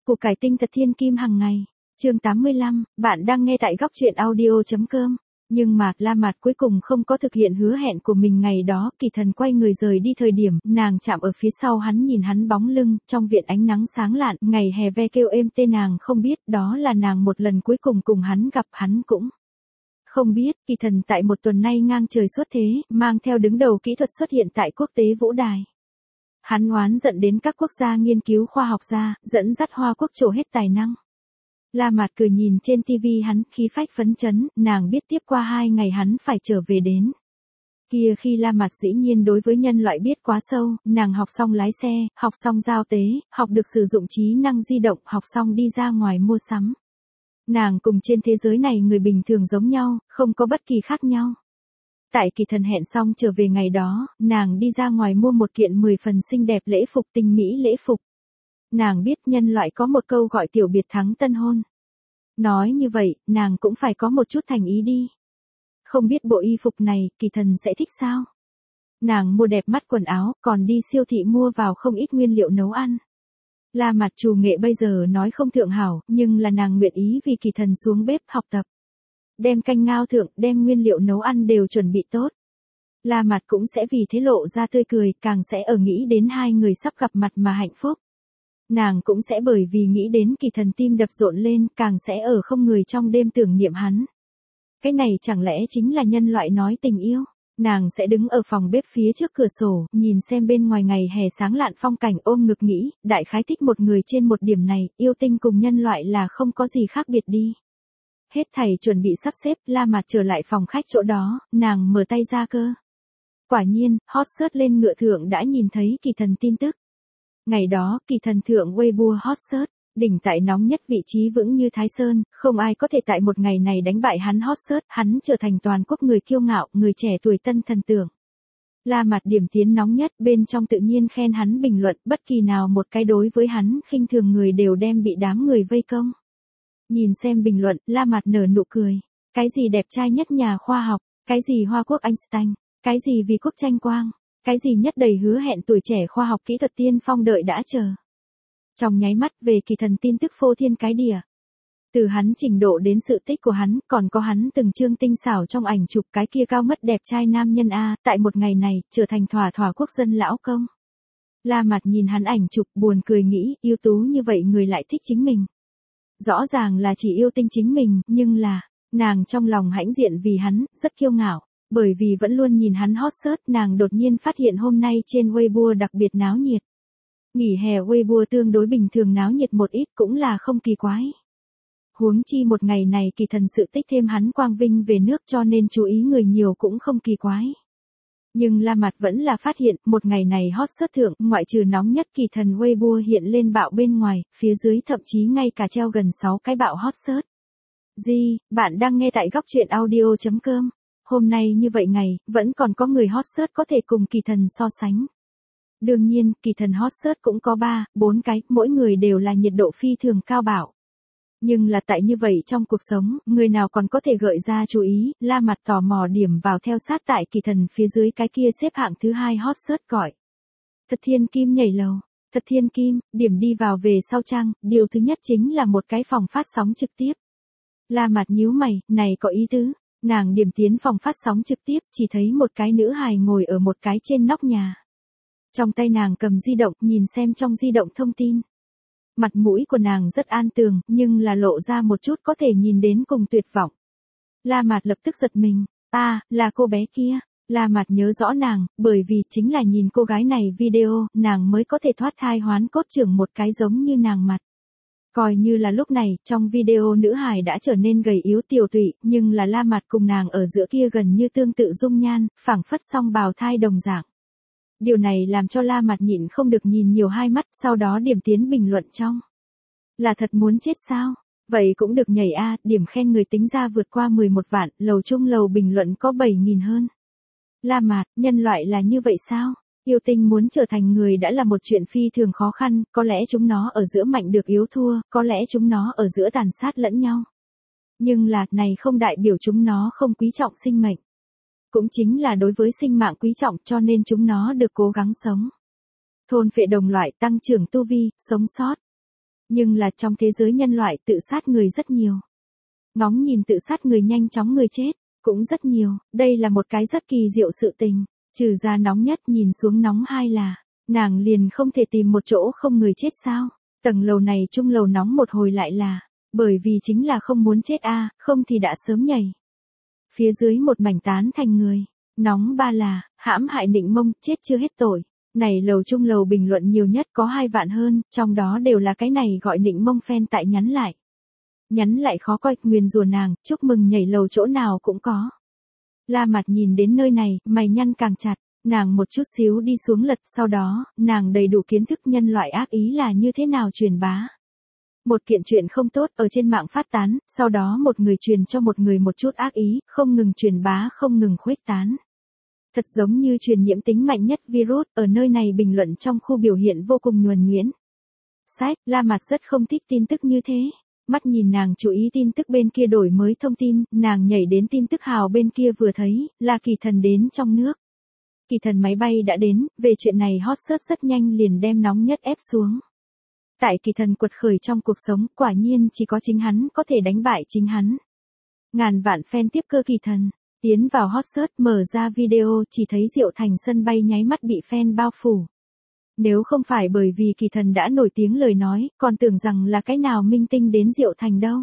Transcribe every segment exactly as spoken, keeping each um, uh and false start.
Củ cải tinh thật thiên kim hàng ngày. Chương tám mươi lăm, bạn đang nghe tại góc truyện audio.com. Nhưng mà, La Mạt cuối cùng không có thực hiện hứa hẹn của mình ngày đó, Kỳ Thần quay người rời đi thời điểm, nàng chạm ở phía sau hắn nhìn hắn bóng lưng, trong viện ánh nắng sáng lạn, ngày hè ve kêu êm tên nàng không biết, đó là nàng một lần cuối cùng cùng hắn gặp hắn cũng. Không biết, Kỳ Thần tại một tuần nay ngang trời xuất thế, mang theo đứng đầu kỹ thuật xuất hiện tại quốc tế vũ đài. Hắn oán giận đến các quốc gia nghiên cứu khoa học gia, dẫn dắt Hoa Quốc trổ hết tài năng. La Mạt cười nhìn trên tivi hắn, khí phách phấn chấn, nàng biết tiếp qua hai ngày hắn phải trở về đến. Kia khi La Mạt dĩ nhiên đối với nhân loại biết quá sâu, nàng học xong lái xe, học xong giao tế, học được sử dụng trí năng di động, học xong đi ra ngoài mua sắm. Nàng cùng trên thế giới này người bình thường giống nhau, không có bất kỳ khác nhau. Tại Kỳ Thần hẹn xong trở về ngày đó, nàng đi ra ngoài mua một kiện mười phần xinh đẹp lễ phục tinh mỹ lễ phục. Nàng biết nhân loại có một câu gọi tiểu biệt thắng tân hôn. Nói như vậy, nàng cũng phải có một chút thành ý đi. Không biết bộ y phục này, Kỳ Thần sẽ thích sao? Nàng mua đẹp mắt quần áo, còn đi siêu thị mua vào không ít nguyên liệu nấu ăn. La Mạt chủ nghệ bây giờ nói không thượng hảo, nhưng là nàng nguyện ý vì Kỳ Thần xuống bếp học tập. Đem canh ngao thượng, đem nguyên liệu nấu ăn đều chuẩn bị tốt. La Mạt cũng sẽ vì thế lộ ra tươi cười, càng sẽ ở nghĩ đến hai người sắp gặp mặt mà hạnh phúc. Nàng cũng sẽ bởi vì nghĩ đến Kỳ Thần tim đập rộn lên, càng sẽ ở không người trong đêm tưởng niệm hắn. Cái này chẳng lẽ chính là nhân loại nói tình yêu? Nàng sẽ đứng ở phòng bếp phía trước cửa sổ, nhìn xem bên ngoài ngày hè sáng lạn phong cảnh, ôm ngực nghĩ, đại khái thích một người trên một điểm này, yêu tinh cùng nhân loại là không có gì khác biệt đi. Hết thảy chuẩn bị sắp xếp, La Mạt trở lại phòng khách chỗ đó, nàng mở tay ra cơ. Quả nhiên, hot search lên ngựa thượng đã nhìn thấy Kỳ Thần tin tức. Ngày đó, Kỳ Thần thượng Weibo hot search, đỉnh tại nóng nhất vị trí vững như Thái Sơn, không ai có thể tại một ngày này đánh bại hắn hot search, hắn trở thành toàn quốc người kiêu ngạo, người trẻ tuổi tân thần tượng. La Mạt điểm tiến nóng nhất, bên trong tự nhiên khen hắn bình luận, bất kỳ nào một cái đối với hắn khinh thường người đều đem bị đám người vây công. Nhìn xem bình luận, La Mạt nở nụ cười. Cái gì đẹp trai nhất nhà khoa học, cái gì Hoa Quốc Einstein, cái gì vì quốc tranh quang, cái gì nhất đầy hứa hẹn tuổi trẻ khoa học kỹ thuật tiên phong đợi đã chờ. Trong nháy mắt về Kỳ Thần tin tức phô thiên cái địa. Từ hắn trình độ đến sự tích của hắn, còn có hắn từng chương tinh xảo trong ảnh chụp cái kia cao mất đẹp trai nam nhân A, tại một ngày này, trở thành thỏa thỏa quốc dân lão công. La Mạt nhìn hắn ảnh chụp buồn cười nghĩ, ưu tú như vậy người lại thích chính mình. Rõ ràng là chỉ yêu tinh chính mình, nhưng là, nàng trong lòng hãnh diện vì hắn, rất kiêu ngạo. Bởi vì vẫn luôn nhìn hắn hot search, nàng đột nhiên phát hiện hôm nay trên Weibo đặc biệt náo nhiệt. Nghỉ hè Weibo tương đối bình thường náo nhiệt một ít cũng là không kỳ quái. Huống chi một ngày này Kỳ Thần sự tích thêm hắn quang vinh về nước cho nên chú ý người nhiều cũng không kỳ quái. Nhưng La Mạt vẫn là phát hiện, một ngày này hot search thượng, ngoại trừ nóng nhất Kỳ Thần Weibo hiện lên bạo bên ngoài, phía dưới thậm chí ngay cả treo gần sáu cái bạo hot search. Di, bạn đang nghe tại góc truyện audio.com. Hôm nay như vậy ngày, vẫn còn có người hot search có thể cùng Kỳ Thần so sánh. Đương nhiên, Kỳ Thần hot search cũng có ba, bốn cái, mỗi người đều là nhiệt độ phi thường cao bạo. Nhưng là tại như vậy trong cuộc sống, người nào còn có thể gợi ra chú ý, La Mạt tò mò điểm vào theo sát tại Kỳ Thần phía dưới cái kia xếp hạng thứ hai hot search gọi. Thật thiên kim nhảy lầu, thật thiên kim, điểm đi vào về sau trang, điều thứ nhất chính là một cái phòng phát sóng trực tiếp. La Mạt nhíu mày, này có ý tứ. Nàng điểm tiến phòng phát sóng trực tiếp, chỉ thấy một cái nữ hài ngồi ở một cái trên nóc nhà. Trong tay nàng cầm di động, nhìn xem trong di động thông tin. Mặt mũi của nàng rất an tường, nhưng là lộ ra một chút có thể nhìn đến cùng tuyệt vọng. La Mạt lập tức giật mình, a, à, là cô bé kia. La Mạt nhớ rõ nàng, bởi vì chính là nhìn cô gái này video, nàng mới có thể thoát thai hoán cốt trưởng một cái giống như nàng mặt. Coi như là lúc này, trong video nữ hài đã trở nên gầy yếu tiểu tụy, nhưng là La Mạt cùng nàng ở giữa kia gần như tương tự dung nhan, phảng phất song bào thai đồng dạng. Điều này làm cho La Mạt nhịn không được nhìn nhiều hai mắt, sau đó điểm tiến bình luận trong. Là thật muốn chết sao? Vậy cũng được nhảy a, điểm khen người tính ra vượt qua mười một vạn, lầu chung lầu bình luận có bảy nghìn hơn. La Mạt, nhân loại là như vậy sao? Yêu tinh muốn trở thành người đã là một chuyện phi thường khó khăn, có lẽ chúng nó ở giữa mạnh được yếu thua, có lẽ chúng nó ở giữa tàn sát lẫn nhau. Nhưng là, này không đại biểu chúng nó không quý trọng sinh mệnh. Cũng chính là đối với sinh mạng quý trọng cho nên chúng nó được cố gắng sống. Thôn phệ đồng loại tăng trưởng tu vi, sống sót. Nhưng là trong thế giới nhân loại tự sát người rất nhiều. Ngóng nhìn tự sát người nhanh chóng người chết, cũng rất nhiều, đây là một cái rất kỳ diệu sự tình. Trừ ra nóng nhất nhìn xuống nóng hai là, nàng liền không thể tìm một chỗ không người chết sao. Tầng lầu này chung lầu nóng một hồi lại là, bởi vì chính là không muốn chết a, không thì đã sớm nhảy. Phía dưới một mảnh tán thành người, nóng ba là, hãm hại nịnh mông, chết chưa hết tội. Này lầu chung lầu bình luận nhiều nhất có hai vạn hơn, trong đó đều là cái này gọi nịnh mông fan tại nhắn lại. Nhắn lại khó coi, nguyền rủa nàng, chúc mừng nhảy lầu chỗ nào cũng có. La Mặt nhìn đến nơi này, mày nhăn càng chặt, nàng một chút xíu đi xuống lật, sau đó, nàng đầy đủ kiến thức nhân loại ác ý là như thế nào truyền bá. Một kiện chuyện không tốt ở trên mạng phát tán, sau đó một người truyền cho một người một chút ác ý, không ngừng truyền bá không ngừng khuếch tán. Thật giống như truyền nhiễm tính mạnh nhất virus, ở nơi này bình luận trong khu biểu hiện vô cùng nhuần nhuyễn. Sách, La Mặt rất không thích tin tức như thế. Mắt nhìn nàng chú ý tin tức bên kia đổi mới thông tin, nàng nhảy đến tin tức hào bên kia vừa thấy, là Kỳ Thần đến trong nước. Kỳ Thần máy bay đã đến, về chuyện này hot search rất nhanh liền đem nóng nhất ép xuống. Tại Kỳ Thần quật khởi trong cuộc sống, quả nhiên chỉ có chính hắn có thể đánh bại chính hắn. Ngàn vạn fan tiếp cơ Kỳ Thần, tiến vào hot search mở ra video chỉ thấy Diệu Thành sân bay nháy mắt bị fan bao phủ. Nếu không phải bởi vì Kỳ Thần đã nổi tiếng lời nói, còn tưởng rằng là cái nào minh tinh đến Diệu Thành đâu.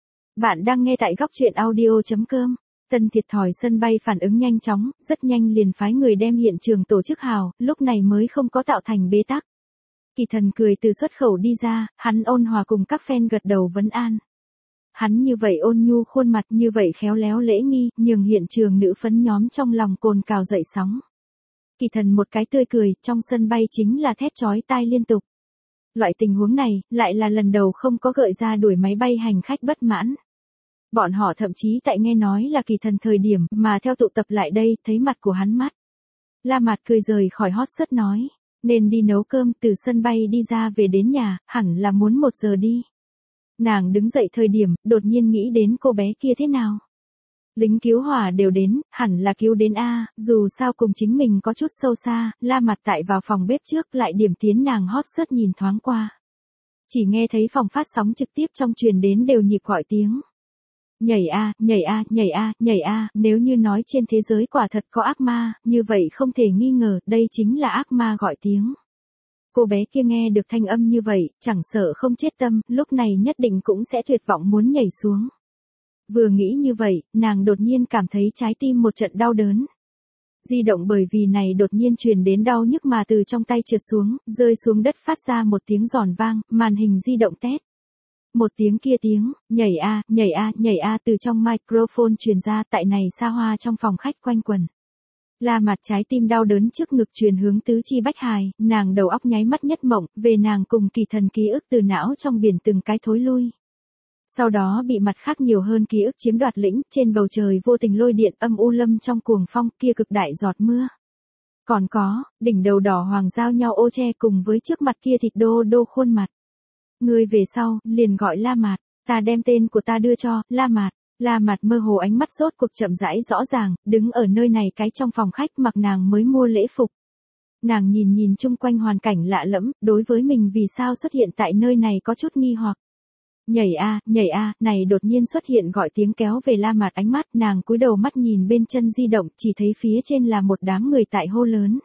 Bạn đang nghe tại góc truyện audio chấm com. Tân thiệt thòi sân bay phản ứng nhanh chóng, rất nhanh liền phái người đem hiện trường tổ chức hào, lúc này mới không có tạo thành bế tắc. Kỳ Thần cười từ xuất khẩu đi ra, hắn ôn hòa cùng các fan gật đầu vấn an. Hắn như vậy ôn nhu khuôn mặt, như vậy khéo léo lễ nghi, nhường hiện trường nữ phấn nhóm trong lòng cồn cào dậy sóng. Kỳ Thần một cái tươi cười, trong sân bay chính là thét chói tai liên tục. Loại tình huống này, lại là lần đầu không có gợi ra đuổi máy bay hành khách bất mãn. Bọn họ thậm chí tại nghe nói là Kỳ Thần thời điểm mà theo tụ tập lại đây, thấy mặt của hắn mắt. La Mặt cười rời khỏi hot search nói, nên đi nấu cơm, từ sân bay đi ra về đến nhà, hẳn là muốn một giờ đi. Nàng đứng dậy thời điểm, đột nhiên nghĩ đến cô bé kia thế nào. Lính cứu hỏa đều đến, hẳn là cứu đến A, dù sao cùng chính mình có chút sâu xa, La Mặt tại vào phòng bếp trước lại điểm tiến nàng hot search nhìn thoáng qua. Chỉ nghe thấy phòng phát sóng trực tiếp trong truyền đến đều nhịp gọi tiếng. Nhảy A, nhảy A, nhảy A, nhảy A, nếu như nói trên thế giới quả thật có ác ma, như vậy không thể nghi ngờ, đây chính là ác ma gọi tiếng. Cô bé kia nghe được thanh âm như vậy, chẳng sợ không chết tâm, lúc này nhất định cũng sẽ tuyệt vọng muốn nhảy xuống. Vừa nghĩ như vậy, nàng đột nhiên cảm thấy trái tim một trận đau đớn. Di động bởi vì này đột nhiên truyền đến đau nhức mà từ trong tay trượt xuống, rơi xuống đất phát ra một tiếng giòn vang, màn hình di động tét. Một tiếng kia tiếng, nhảy a, nhảy a, nhảy a từ trong microphone truyền ra tại này xa hoa trong phòng khách quanh quần. La Mặt trái tim đau đớn trước ngực truyền hướng tứ chi bách hài, nàng đầu óc nháy mắt nhất mộng, về nàng cùng Kỳ Thần ký ức từ não trong biển từng cái thối lui. Sau đó bị mặt khác nhiều hơn ký ức chiếm đoạt lĩnh, trên bầu trời vô tình lôi điện âm u lâm trong cuồng phong kia cực đại giọt mưa. Còn có, đỉnh đầu đỏ hoàng giao nhau ô che cùng với trước mặt kia thịt đô đô khuôn mặt. Người về sau, liền gọi La Mặt, ta đem tên của ta đưa cho, La Mặt. La Mặt mơ hồ ánh mắt sốt cuộc chậm rãi rõ ràng, đứng ở nơi này cái trong phòng khách mặc nàng mới mua lễ phục. Nàng nhìn nhìn chung quanh hoàn cảnh lạ lẫm, đối với mình vì sao xuất hiện tại nơi này có chút nghi hoặc. Nhảy a, nhảy a, này đột nhiên xuất hiện gọi tiếng kéo về La Mặt ánh mắt, nàng cúi đầu mắt nhìn bên chân di động, chỉ thấy phía trên là một đám người tại hô lớn.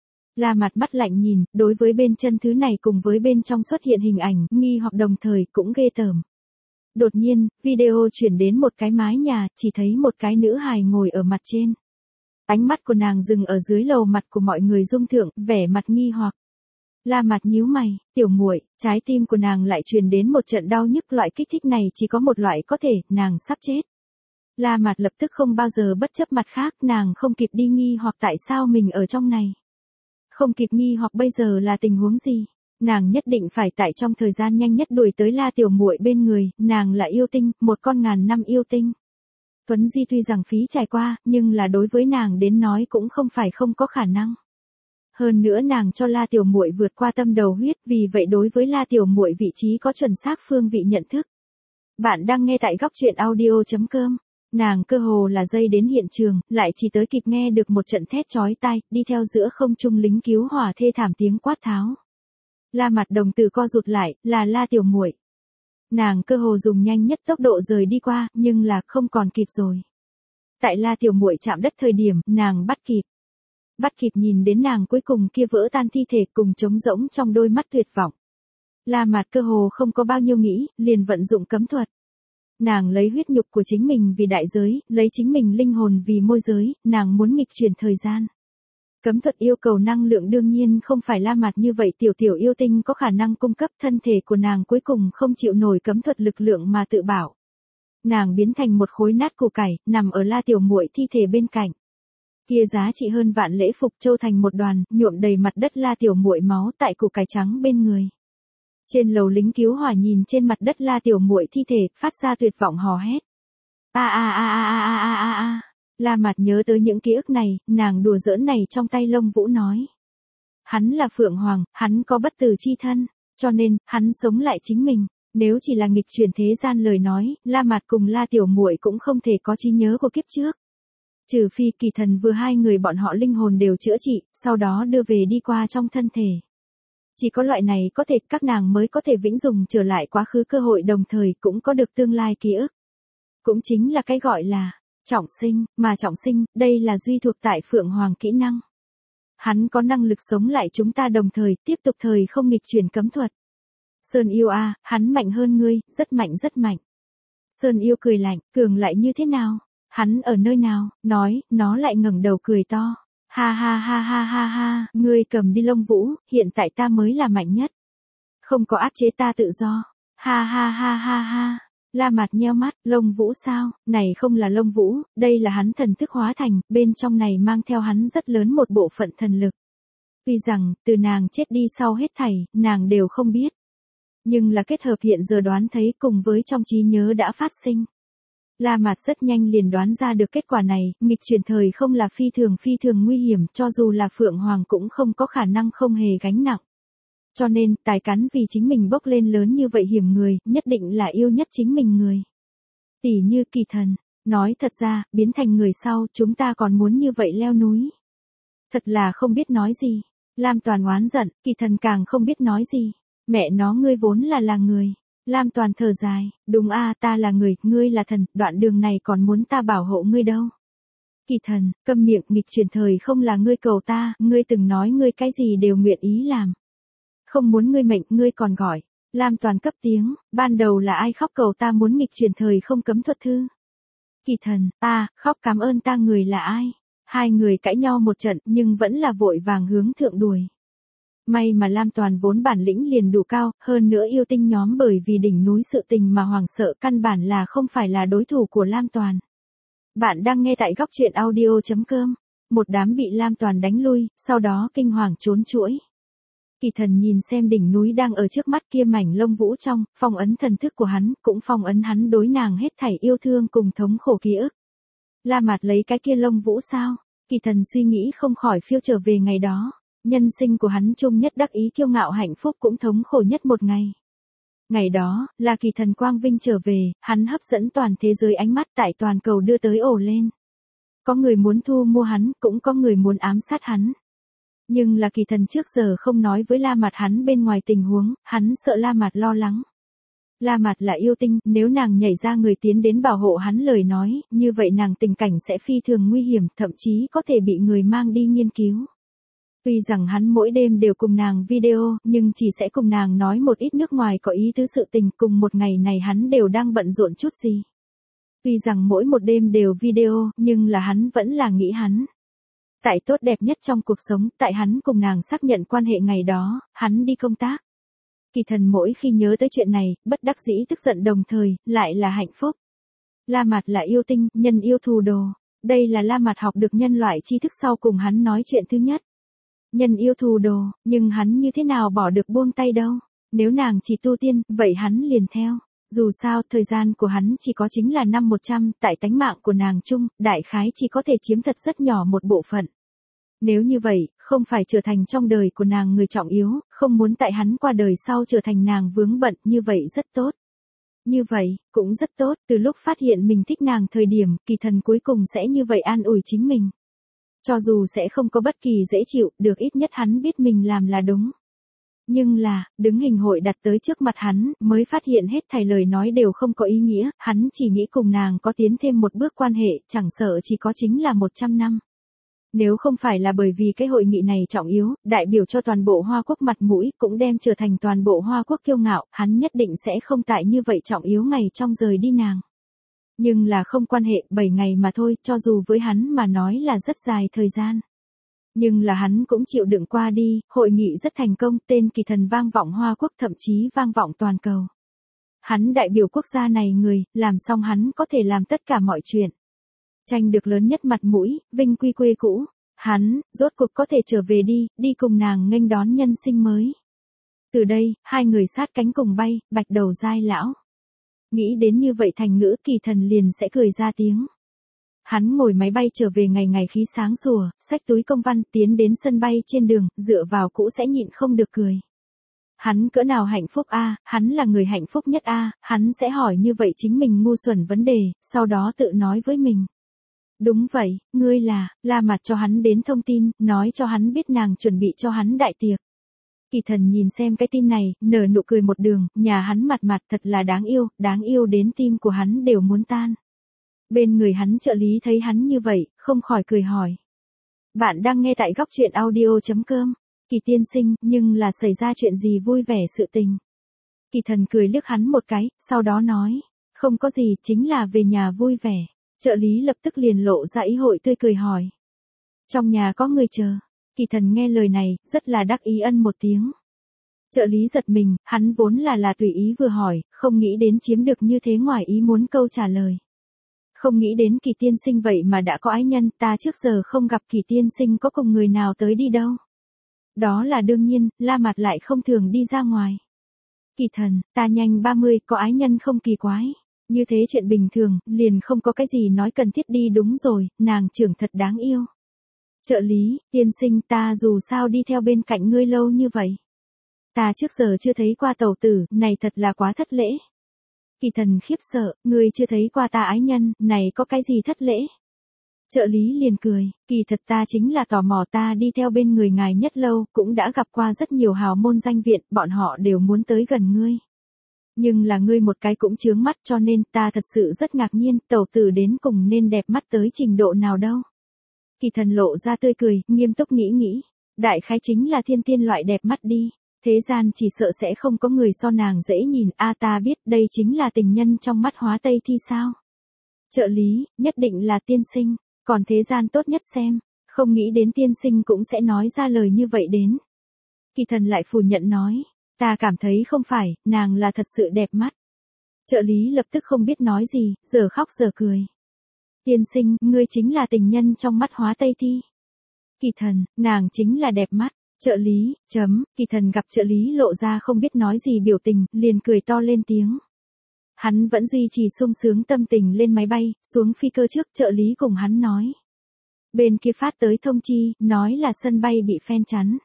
La Mặt mắt lạnh nhìn, đối với bên chân thứ này cùng với bên trong xuất hiện hình ảnh, nghi hoặc đồng thời cũng ghê tởm. Đột nhiên, video chuyển đến một cái mái nhà, chỉ thấy một cái nữ hài ngồi ở mặt trên. Ánh mắt của nàng dừng ở dưới lầu mặt của mọi người dung thượng, vẻ mặt nghi hoặc. La Mặt nhíu mày, tiểu muội, trái tim của nàng lại truyền đến một trận đau nhức, loại kích thích này chỉ có một loại có thể, nàng sắp chết. La Mặt lập tức không bao giờ bất chấp mặt khác, nàng không kịp đi nghi hoặc tại sao mình ở trong này. Không kịp nghi hoặc bây giờ là tình huống gì. Nàng nhất định phải tại trong thời gian nhanh nhất đuổi tới La tiểu muội bên người, nàng là yêu tinh, một con ngàn năm yêu tinh. Tuấn Di tuy rằng phí trải qua, nhưng là đối với nàng đến nói cũng không phải không có khả năng. Hơn nữa nàng cho La tiểu muội vượt qua tâm đầu huyết, vì vậy đối với La tiểu muội vị trí có chuẩn xác phương vị nhận thức. Bạn đang nghe tại góc truyện audio chấm com. Nàng cơ hồ là dây đến hiện trường, lại chỉ tới kịp nghe được một trận thét chói tai, đi theo giữa không trung lính cứu hỏa thê thảm tiếng quát tháo. La Mạt đồng tử co rụt lại, là La tiểu muội. Nàng cơ hồ dùng nhanh nhất tốc độ rời đi qua, nhưng là không còn kịp rồi. Tại La tiểu muội chạm đất thời điểm, nàng bắt kịp. Bắt kịp nhìn đến nàng cuối cùng kia vỡ tan thi thể cùng trống rỗng trong đôi mắt tuyệt vọng. La Mạt cơ hồ không có bao nhiêu nghĩ, liền vận dụng cấm thuật. Nàng lấy huyết nhục của chính mình vì đại giới, lấy chính mình linh hồn vì môi giới, nàng muốn nghịch chuyển thời gian. Cấm thuật yêu cầu năng lượng đương nhiên không phải La Mạt như vậy tiểu tiểu yêu tinh có khả năng cung cấp, thân thể của nàng cuối cùng không chịu nổi cấm thuật lực lượng mà tự bảo. Nàng biến thành một khối nát củ cải, nằm ở La tiểu muội thi thể bên cạnh. Kia giá trị hơn vạn lễ phục châu thành một đoàn, nhuộm đầy mặt đất La tiểu muội máu tại củ cải trắng bên người. Trên lầu lính cứu hỏa nhìn trên mặt đất La tiểu muội thi thể, phát ra tuyệt vọng hò hét. A a a a a a a a. La Mạt nhớ tới những ký ức này, nàng đùa giỡn này trong tay Lông Vũ nói. Hắn là Phượng Hoàng, hắn có bất tử chi thân, cho nên, hắn sống lại chính mình. Nếu chỉ là nghịch chuyển thế gian lời nói, La Mạt cùng La tiểu muội cũng không thể có trí nhớ của kiếp trước. Trừ phi Kỳ Thần vừa hai người bọn họ linh hồn đều chữa trị, sau đó đưa về đi qua trong thân thể. Chỉ có loại này có thể các nàng mới có thể vĩnh dùng trở lại quá khứ cơ hội đồng thời cũng có được tương lai ký ức. Cũng chính là cái gọi là trọng sinh, mà trọng sinh, đây là duy thuộc tại Phượng Hoàng kỹ năng. Hắn có năng lực sống lại chúng ta đồng thời, tiếp tục thời không nghịch chuyển cấm thuật. Sơn Yêu a, à, hắn mạnh hơn ngươi, rất mạnh rất mạnh. Sơn Yêu cười lạnh, cường lại như thế nào? Hắn ở nơi nào? Nói, nó lại ngẩng đầu cười to. Ha ha ha ha ha ha, ngươi cầm đi Lông Vũ, hiện tại ta mới là mạnh nhất. Không có áp chế ta tự do. Ha ha ha ha ha. La Mạt nheo mắt, Lông Vũ sao? Này không là Lông Vũ, đây là hắn thần thức hóa thành, bên trong này mang theo hắn rất lớn một bộ phận thần lực. Tuy rằng, từ nàng chết đi sau hết thảy, nàng đều không biết. Nhưng là kết hợp hiện giờ đoán thấy cùng với trong trí nhớ đã phát sinh. La Mạt rất nhanh liền đoán ra được kết quả này, nghịch chuyển thời không là phi thường phi thường nguy hiểm, cho dù là Phượng Hoàng cũng không có khả năng không hề gánh nặng. Cho nên, tài cắn vì chính mình bốc lên lớn như vậy hiểm người, nhất định là yêu nhất chính mình người. Tỷ như Kỳ Thần, nói thật ra, biến thành người sau, chúng ta còn muốn như vậy leo núi. Thật là không biết nói gì. Lam Toàn oán giận, Kỳ Thần càng không biết nói gì. Mẹ nó ngươi vốn là là người. Lam Toàn thở dài, đúng a, ta là người, ngươi là thần, đoạn đường này còn muốn ta bảo hộ ngươi đâu. Kỳ Thần, câm miệng, nghịch chuyển thời không là ngươi cầu ta, ngươi từng nói ngươi cái gì đều nguyện ý làm. Không muốn ngươi mệnh, ngươi còn gọi. Lam Toàn cấp tiếng, ban đầu là ai khóc cầu ta muốn nghịch chuyển thời không cấm thuật thư. Kỳ Thần, ta, khóc cảm ơn ta người là ai. Hai người cãi nhau một trận, nhưng vẫn là vội vàng hướng thượng đuổi. May mà Lam Toàn vốn bản lĩnh liền đủ cao, hơn nữa yêu tinh nhóm bởi vì đỉnh núi sự tình mà hoảng sợ, căn bản là không phải là đối thủ của Lam Toàn. Bạn đang nghe tại góc truyện audio chấm com. Một đám bị Lam Toàn đánh lui, sau đó kinh hoàng trốn chuỗi. Kỳ Thần nhìn xem đỉnh núi đang ở trước mắt kia mảnh Lông Vũ trong, phong ấn thần thức của hắn, cũng phong ấn hắn đối nàng hết thảy yêu thương cùng thống khổ ký ức. La Mạt lấy cái kia Lông Vũ sao? Kỳ Thần suy nghĩ không khỏi phiêu trở về ngày đó. Nhân sinh của hắn chung nhất đắc ý kiêu ngạo hạnh phúc cũng thống khổ nhất một ngày. Ngày đó, là Kỳ Thần quang vinh trở về, hắn hấp dẫn toàn thế giới ánh mắt tại toàn cầu đưa tới ổ lên. Có người muốn thu mua hắn, cũng có người muốn ám sát hắn. Nhưng là Kỳ Thần trước giờ không nói với La Mạt hắn bên ngoài tình huống, hắn sợ La Mạt lo lắng. La Mạt là yêu tinh, nếu nàng nhảy ra người tiến đến bảo hộ hắn lời nói, như vậy nàng tình cảnh sẽ phi thường nguy hiểm, thậm chí có thể bị người mang đi nghiên cứu. Tuy rằng hắn mỗi đêm đều cùng nàng video, nhưng chỉ sẽ cùng nàng nói một ít nước ngoài có ý tứ sự tình, cùng một ngày này hắn đều đang bận rộn chút gì. Tuy rằng mỗi một đêm đều video, nhưng là hắn vẫn là nghĩ hắn. Tại tốt đẹp nhất trong cuộc sống, tại hắn cùng nàng xác nhận quan hệ ngày đó, hắn đi công tác. Kỳ Thần mỗi khi nhớ tới chuyện này, bất đắc dĩ tức giận đồng thời, lại là hạnh phúc. La Mạt là yêu tinh, nhân yêu thù đồ. Đây là La Mạt học được nhân loại tri thức sau cùng hắn nói chuyện thứ nhất. Nhân yêu thù đồ, nhưng hắn như thế nào bỏ được buông tay đâu. Nếu nàng chỉ tu tiên, vậy hắn liền theo. Dù sao, thời gian của hắn chỉ có chính là năm một trăm, tại tánh mạng của nàng chung, đại khái chỉ có thể chiếm thật rất nhỏ một bộ phận. Nếu như vậy, không phải trở thành trong đời của nàng người trọng yếu, không muốn tại hắn qua đời sau trở thành nàng vướng bận, như vậy rất tốt. Như vậy, cũng rất tốt, từ lúc phát hiện mình thích nàng thời điểm, Kỳ Thần cuối cùng sẽ như vậy an ủi chính mình. Cho dù sẽ không có bất kỳ dễ chịu, được ít nhất hắn biết mình làm là đúng. Nhưng là, đứng hình hội đặt tới trước mặt hắn, mới phát hiện hết thảy lời nói đều không có ý nghĩa, hắn chỉ nghĩ cùng nàng có tiến thêm một bước quan hệ, chẳng sợ chỉ có chính là một trăm năm. Nếu không phải là bởi vì cái hội nghị này trọng yếu, đại biểu cho toàn bộ Hoa Quốc mặt mũi, cũng đem trở thành toàn bộ Hoa Quốc kiêu ngạo, hắn nhất định sẽ không tại như vậy trọng yếu ngày trong rời đi nàng. Nhưng là không quan hệ, bảy ngày mà thôi, cho dù với hắn mà nói là rất dài thời gian. Nhưng là hắn cũng chịu đựng qua đi, hội nghị rất thành công, tên Kỳ Thần vang vọng Hoa Quốc thậm chí vang vọng toàn cầu. Hắn đại biểu quốc gia này người, làm xong hắn có thể làm tất cả mọi chuyện. Tranh được lớn nhất mặt mũi, vinh quy quê cũ. Hắn, rốt cuộc có thể trở về đi, đi cùng nàng nghênh đón nhân sinh mới. Từ đây, hai người sát cánh cùng bay, bạch đầu dai lão. Nghĩ đến như vậy thành ngữ Kỳ Thần liền sẽ cười ra tiếng. Hắn ngồi máy bay trở về ngày ngày khí sáng sủa, xách túi công văn tiến đến sân bay trên đường, dựa vào cũ sẽ nhịn không được cười. Hắn cỡ nào hạnh phúc a, hắn là người hạnh phúc nhất a, hắn sẽ hỏi như vậy chính mình ngu xuẩn vấn đề, sau đó tự nói với mình. Đúng vậy, ngươi là, La Mặt cho hắn đến thông tin, nói cho hắn biết nàng chuẩn bị cho hắn đại tiệc. Kỳ Thần nhìn xem cái tin này, nở nụ cười một đường, nhà hắn mặt mặt thật là đáng yêu, đáng yêu đến tim của hắn đều muốn tan. Bên người hắn trợ lý thấy hắn như vậy, không khỏi cười hỏi. Bạn đang nghe tại góc truyện audio chấm com. Kỳ tiên sinh, nhưng là xảy ra chuyện gì vui vẻ sự tình. Kỳ Thần cười liếc hắn một cái, sau đó nói. Không có gì, chính là về nhà vui vẻ. Trợ lý lập tức liền lộ ra ý hội tươi cười hỏi. Trong nhà có người chờ. Kỳ Thần nghe lời này, rất là đắc ý ân một tiếng. Trợ lý giật mình, hắn vốn là là tùy ý vừa hỏi, không nghĩ đến chiếm được như thế ngoài ý muốn câu trả lời. Không nghĩ đến Kỳ tiên sinh vậy mà đã có ái nhân, ta trước giờ không gặp Kỳ tiên sinh có cùng người nào tới đi đâu. Đó là đương nhiên, La Mặt lại không thường đi ra ngoài. Kỳ Thần, ta nhanh ba mươi, có ái nhân không kỳ quái. Như thế chuyện bình thường, liền không có cái gì nói cần thiết đi đúng rồi, nàng trưởng thật đáng yêu. Trợ lý, tiên sinh ta dù sao đi theo bên cạnh ngươi lâu như vậy. Ta trước giờ chưa thấy qua tẩu tử, này thật là quá thất lễ. Kỳ Thần khiếp sợ, ngươi chưa thấy qua ta ái nhân, này có cái gì thất lễ. Trợ lý liền cười, kỳ thật ta chính là tò mò ta đi theo bên người ngài nhất lâu, cũng đã gặp qua rất nhiều hào môn danh viện, bọn họ đều muốn tới gần ngươi. Nhưng là ngươi một cái cũng chướng mắt cho nên ta thật sự rất ngạc nhiên, tẩu tử đến cùng nên đẹp mắt tới trình độ nào đâu. Kỳ Thần lộ ra tươi cười, nghiêm túc nghĩ nghĩ, đại khái chính là thiên tiên loại đẹp mắt đi, thế gian chỉ sợ sẽ không có người so nàng dễ nhìn, a ta biết đây chính là tình nhân trong mắt Hóa Tây Thi sao. Trợ lý, nhất định là tiên sinh, còn thế gian tốt nhất xem, không nghĩ đến tiên sinh cũng sẽ nói ra lời như vậy đến. Kỳ Thần lại phủ nhận nói. Ta cảm thấy không phải, nàng là thật sự đẹp mắt. Trợ lý lập tức không biết nói gì, giờ khóc giờ cười. Tiên sinh, ngươi chính là tình nhân trong mắt Hóa Tây Thi. Kỳ Thần, nàng chính là đẹp mắt. Trợ lý, chấm, Kỳ Thần gặp trợ lý lộ ra không biết nói gì biểu tình, liền cười to lên tiếng. Hắn vẫn duy trì sung sướng tâm tình lên máy bay, xuống phi cơ trước trợ lý cùng hắn nói. Bên kia phát tới thông chi, nói là sân bay bị phen chắn.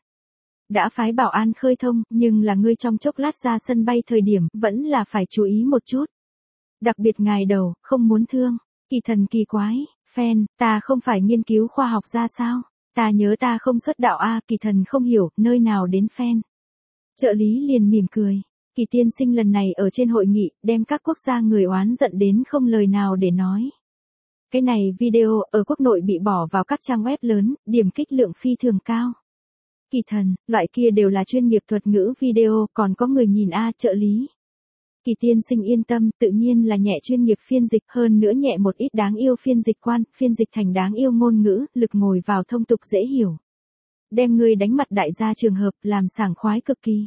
Đã phái bảo an khơi thông, nhưng là ngươi trong chốc lát ra sân bay thời điểm, vẫn là phải chú ý một chút. Đặc biệt ngài đầu, không muốn thương. Kỳ Thần kỳ quái, phen, ta không phải nghiên cứu khoa học ra sao? Ta nhớ ta không xuất đạo a, Kỳ Thần không hiểu, nơi nào đến phen. Trợ lý liền mỉm cười. Kỳ tiên sinh lần này ở trên hội nghị, đem các quốc gia người oán giận đến không lời nào để nói. Cái này video, ở quốc nội bị bỏ vào các trang web lớn, điểm kích lượng phi thường cao. Kỳ Thần, loại kia đều là chuyên nghiệp thuật ngữ video, còn có người nhìn a, trợ lý. Kỳ tiên sinh yên tâm, tự nhiên là nhẹ chuyên nghiệp phiên dịch, hơn nữa nhẹ một ít đáng yêu phiên dịch quan, phiên dịch thành đáng yêu ngôn ngữ, lực ngồi vào thông tục dễ hiểu. Đem người đánh mặt đại gia trường hợp, làm sảng khoái cực kỳ.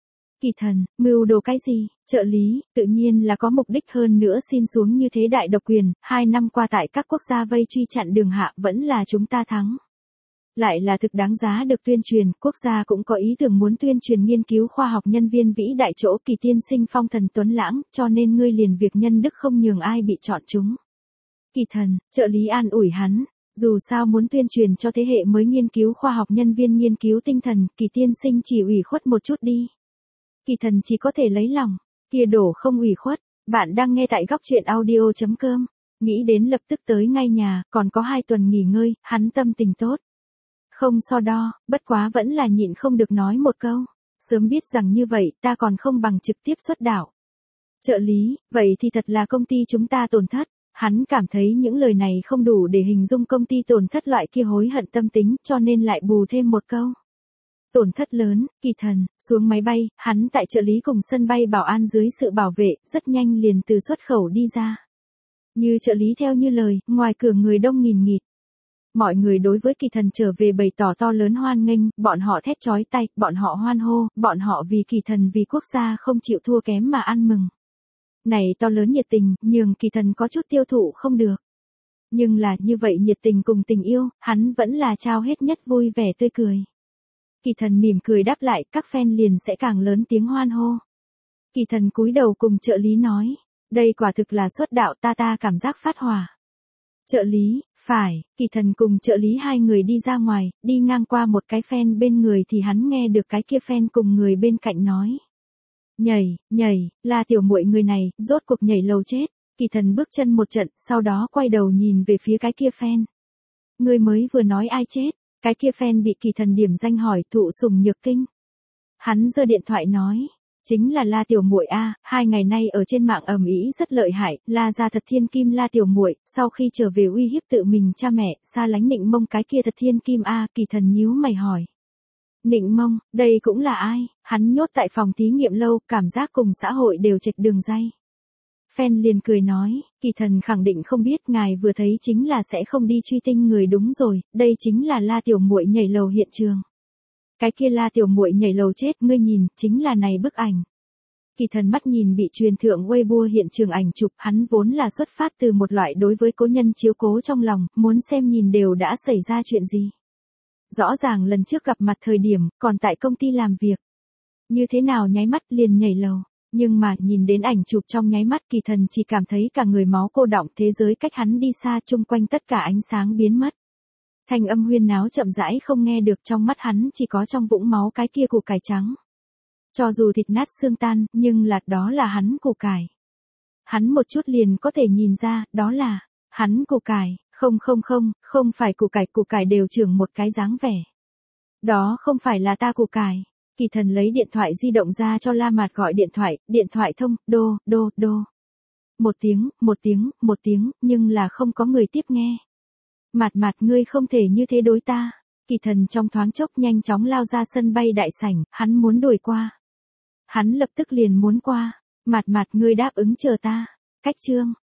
Kỳ Thần, mưu đồ cái gì? Trợ lý, tự nhiên là có mục đích hơn nữa xin xuống như thế đại độc quyền, hai năm qua tại các quốc gia vây truy chặn đường hạ vẫn là chúng ta thắng. Lại là thực đáng giá được tuyên truyền, quốc gia cũng có ý tưởng muốn tuyên truyền nghiên cứu khoa học nhân viên vĩ đại chỗ Kỳ tiên sinh phong thần tuấn lãng, cho nên ngươi liền việc nhân đức không nhường ai bị chọn chúng. Kỳ Thần, trợ lý an ủi hắn, dù sao muốn tuyên truyền cho thế hệ mới nghiên cứu khoa học nhân viên nghiên cứu tinh thần, Kỳ tiên sinh chỉ ủy khuất một chút đi. Kỳ Thần chỉ có thể lấy lòng, kia đổ không ủy khuất, bạn đang nghe tại góc truyện audio chấm com, nghĩ đến lập tức tới ngay nhà, còn có hai tuần nghỉ ngơi, hắn tâm tình tốt. Không so đo, bất quá vẫn là nhịn không được nói một câu. Sớm biết rằng như vậy ta còn không bằng trực tiếp xuất đạo. Trợ lý, vậy thì thật là công ty chúng ta tổn thất. Hắn cảm thấy những lời này không đủ để hình dung công ty tổn thất loại kia hối hận tâm tính, cho nên lại bù thêm một câu. Tổn thất lớn, Kỳ Thần, xuống máy bay, hắn tại trợ lý cùng sân bay bảo an dưới sự bảo vệ, rất nhanh liền từ xuất khẩu đi ra. Như trợ lý theo như lời, ngoài cửa người đông nghìn nghịt. Mọi người đối với Kỳ Thần trở về bày tỏ to lớn hoan nghênh, bọn họ thét chói tay, bọn họ hoan hô, bọn họ vì Kỳ Thần vì quốc gia không chịu thua kém mà ăn mừng. Này to lớn nhiệt tình, nhường Kỳ Thần có chút tiêu thụ không được. Nhưng là như vậy nhiệt tình cùng tình yêu, hắn vẫn là trao hết nhất vui vẻ tươi cười. Kỳ Thần mỉm cười đáp lại, các fan liền sẽ càng lớn tiếng hoan hô. Kỳ Thần cúi đầu cùng trợ lý nói, đây quả thực là xuất đạo ta ta cảm giác phát hỏa. Trợ lý, phải, Kỳ Thần cùng trợ lý hai người đi ra ngoài, đi ngang qua một cái fan bên người thì hắn nghe được cái kia fan cùng người bên cạnh nói. Nhảy, nhảy, là tiểu muội người này, rốt cuộc nhảy lầu chết. Kỳ Thần bước chân một trận, sau đó quay đầu nhìn về phía cái kia fan. Người mới vừa nói ai chết, cái kia fan bị Kỳ Thần điểm danh hỏi thụ sủng nhược kinh. Hắn giơ điện thoại nói. Chính là La Tiểu Muội a, hai ngày nay ở trên mạng ầm ĩ rất lợi hại, La gia thật thiên kim La Tiểu Muội, sau khi trở về uy hiếp tự mình cha mẹ, xa lánh Nịnh Mông cái kia thật thiên kim a, Kỳ Thần nhíu mày hỏi. Nịnh Mông, đây cũng là ai? Hắn nhốt tại phòng thí nghiệm lâu, cảm giác cùng xã hội đều chệch đường ray. Fan liền cười nói, Kỳ Thần khẳng định không biết, ngài vừa thấy chính là sẽ không đi truy tinh người đúng rồi, đây chính là La Tiểu Muội nhảy lầu hiện trường. Cái kia La Tiểu Muội nhảy lầu chết, ngươi nhìn, chính là này bức ảnh. Kỳ Thần mắt nhìn bị truyền thượng Weibo hiện trường ảnh chụp, hắn vốn là xuất phát từ một loại đối với cố nhân chiếu cố trong lòng, muốn xem nhìn đều đã xảy ra chuyện gì. Rõ ràng lần trước gặp mặt thời điểm, còn tại công ty làm việc. Như thế nào nháy mắt liền nhảy lầu. Nhưng mà, nhìn đến ảnh chụp trong nháy mắt Kỳ Thần chỉ cảm thấy cả người máu cô đọng, thế giới cách hắn đi xa, chung quanh tất cả ánh sáng biến mất. Thanh âm huyên náo chậm rãi không nghe được, trong mắt hắn chỉ có trong vũng máu cái kia củ cải trắng. Cho dù thịt nát xương tan, nhưng là đó là hắn củ cải. Hắn một chút liền có thể nhìn ra, đó là hắn củ cải, không không không, không phải củ cải, củ cải đều trưởng một cái dáng vẻ. Đó không phải là ta củ cải. Kỳ Thần lấy điện thoại di động ra cho La Mạt gọi điện thoại, điện thoại thông, đô, đô, đô. Một tiếng, một tiếng, một tiếng, nhưng là không có người tiếp nghe. Mạt Mạt ngươi không thể như thế đối ta. Kỳ Thần trong thoáng chốc nhanh chóng lao ra sân bay đại sảnh, hắn muốn đuổi qua. Hắn lập tức liền muốn qua. Mạt Mạt ngươi đáp ứng chờ ta. Cách chương.